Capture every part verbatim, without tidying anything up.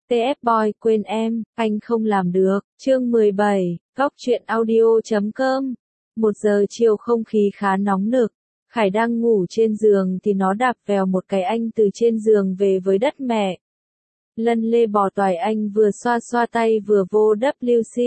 tê ép Boy quên em, anh không làm được. Chương mười bảy, góc truyện audio chấm com. Một giờ chiều không khí khá nóng nực. Khải đang ngủ trên giường thì nó đạp vèo một cái anh từ trên giường về với đất mẹ. Lân lê bò toài anh vừa xoa xoa tay vừa vô W C.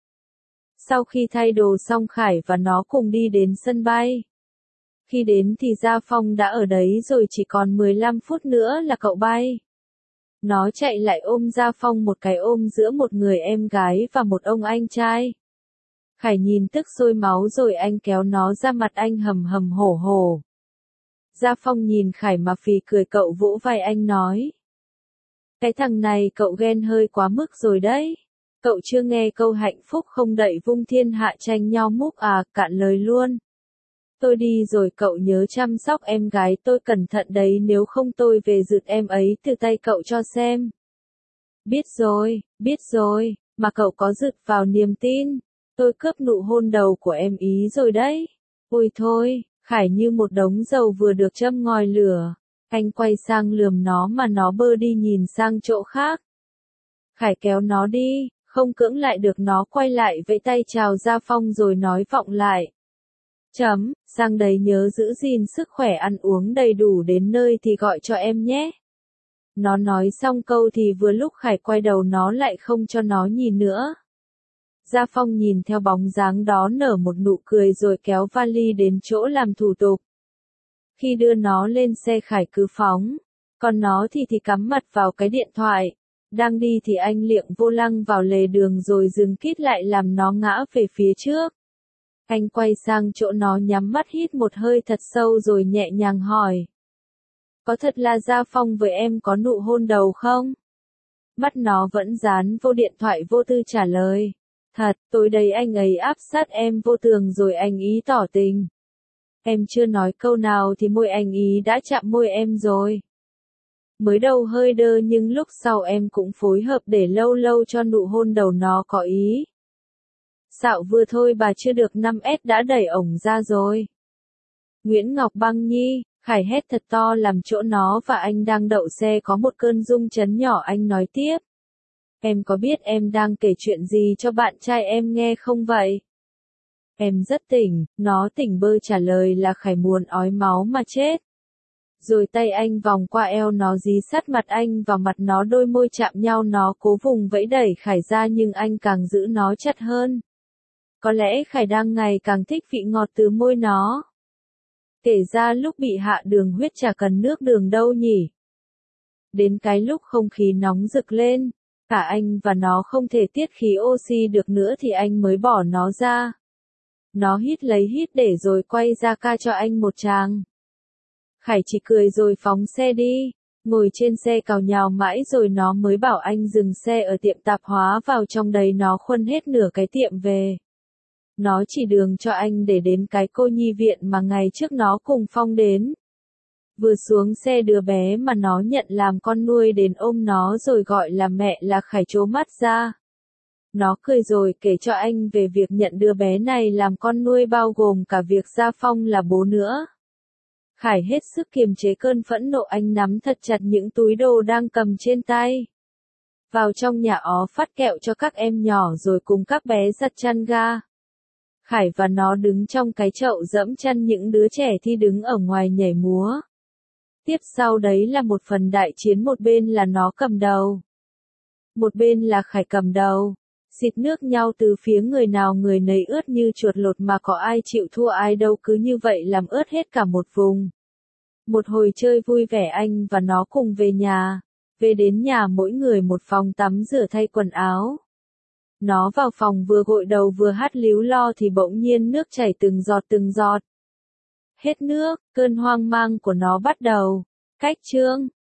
Sau khi thay đồ xong Khải và nó cùng đi đến sân bay. Khi đến thì Gia Phong đã ở đấy rồi, chỉ còn mười lăm phút nữa là cậu bay. Nó chạy lại ôm Gia Phong một cái ôm giữa một người em gái và một ông anh trai. Khải nhìn tức sôi máu rồi anh kéo nó ra mặt anh hầm hầm hổ hổ. Gia Phong nhìn Khải mà phì cười, cậu vỗ vai anh nói. Cái thằng này cậu ghen hơi quá mức rồi đấy. Cậu chưa nghe câu hạnh phúc không đậy vung thiên hạ tranh nhau múc à, cạn lời luôn. Tôi đi rồi, cậu nhớ chăm sóc em gái tôi cẩn thận đấy, nếu không tôi về rượt em ấy từ tay cậu cho xem. Biết rồi, biết rồi, mà cậu có rượt vào niềm tin. Tôi cướp nụ hôn đầu của em ý rồi đấy. Ôi thôi, Khải như một đống dầu vừa được châm ngòi lửa. Anh quay sang lườm nó mà nó bơ đi nhìn sang chỗ khác. Khải kéo nó đi, không cưỡng lại được, nó quay lại vẫy tay chào Gia Phong rồi nói vọng lại. Chấm, sang đấy nhớ giữ gìn sức khỏe, ăn uống đầy đủ, đến nơi thì gọi cho em nhé. Nó nói xong câu thì vừa lúc Khải quay đầu nó lại không cho nó nhìn nữa. Gia Phong nhìn theo bóng dáng đó nở một nụ cười rồi kéo vali đến chỗ làm thủ tục. Khi đưa nó lên xe Khải cứ phóng, còn nó thì thì cắm mặt vào cái điện thoại. Đang đi thì anh liệng vô lăng vào lề đường rồi dừng kít lại làm nó ngã về phía trước. Anh quay sang chỗ nó nhắm mắt hít một hơi thật sâu rồi nhẹ nhàng hỏi. Có thật là Gia Phong với em có nụ hôn đầu không? Mắt nó vẫn dán vô điện thoại vô tư trả lời. Thật, tối đấy anh ấy áp sát em vô tường rồi anh ý tỏ tình. Em chưa nói câu nào thì môi anh ý đã chạm môi em rồi. Mới đầu hơi đơ nhưng lúc sau em cũng phối hợp để lâu lâu cho nụ hôn đầu nó có ý. Xạo vừa thôi bà chưa được năm S đã đẩy ổng ra rồi. Nguyễn Ngọc Băng Nhi, Khải hét thật to làm chỗ nó và anh đang đậu xe có một cơn rung chấn nhỏ. Anh nói tiếp. Em có biết em đang kể chuyện gì cho bạn trai em nghe không vậy? Em rất tỉnh, nó tỉnh bơ trả lời là Khải muốn ói máu mà chết. Rồi tay anh vòng qua eo nó dí sát mặt anh vào mặt nó, đôi môi chạm nhau, nó cố vùng vẫy đẩy Khải ra nhưng anh càng giữ nó chặt hơn. Có lẽ Khải đang ngày càng thích vị ngọt từ môi nó. Kể ra lúc bị hạ đường huyết chả cần nước đường đâu nhỉ. Đến cái lúc không khí nóng rực lên, cả anh và nó không thể tiết khí oxy được nữa thì anh mới bỏ nó ra. Nó hít lấy hít để rồi quay ra ca cho anh một tràng. Khải chỉ cười rồi phóng xe đi, ngồi trên xe càu nhào mãi rồi nó mới bảo anh dừng xe ở tiệm tạp hóa, vào trong đấy nó khuân hết nửa cái tiệm về. Nó chỉ đường cho anh để đến cái cô nhi viện mà ngày trước nó cùng Phong đến. Vừa xuống xe đứa bé mà nó nhận làm con nuôi đến ôm nó rồi gọi là mẹ là Khải trố mắt ra. Nó cười rồi kể cho anh về việc nhận đứa bé này làm con nuôi, bao gồm cả việc Gia Phong là bố nữa. Khải hết sức kiềm chế cơn phẫn nộ, anh nắm thật chặt những túi đồ đang cầm trên tay. Vào trong nhà ó phát kẹo cho các em nhỏ rồi cùng các bé giặt chăn ga. Khải và nó đứng trong cái chậu dẫm chăn, những đứa trẻ thì đứng ở ngoài nhảy múa. Tiếp sau đấy là một phần đại chiến, một bên là nó cầm đầu. Một bên là Khải cầm đầu. Xịt nước nhau từ phía người nào người nấy ướt như chuột lột mà có ai chịu thua ai đâu, cứ như vậy làm ướt hết cả một vùng. Một hồi chơi vui vẻ anh và nó cùng về nhà. Về đến nhà mỗi người một phòng tắm rửa thay quần áo. Nó vào phòng vừa gội đầu vừa hát líu lo thì bỗng nhiên nước chảy từng giọt từng giọt. Hết nước, cơn hoang mang của nó bắt đầu. Cách chương.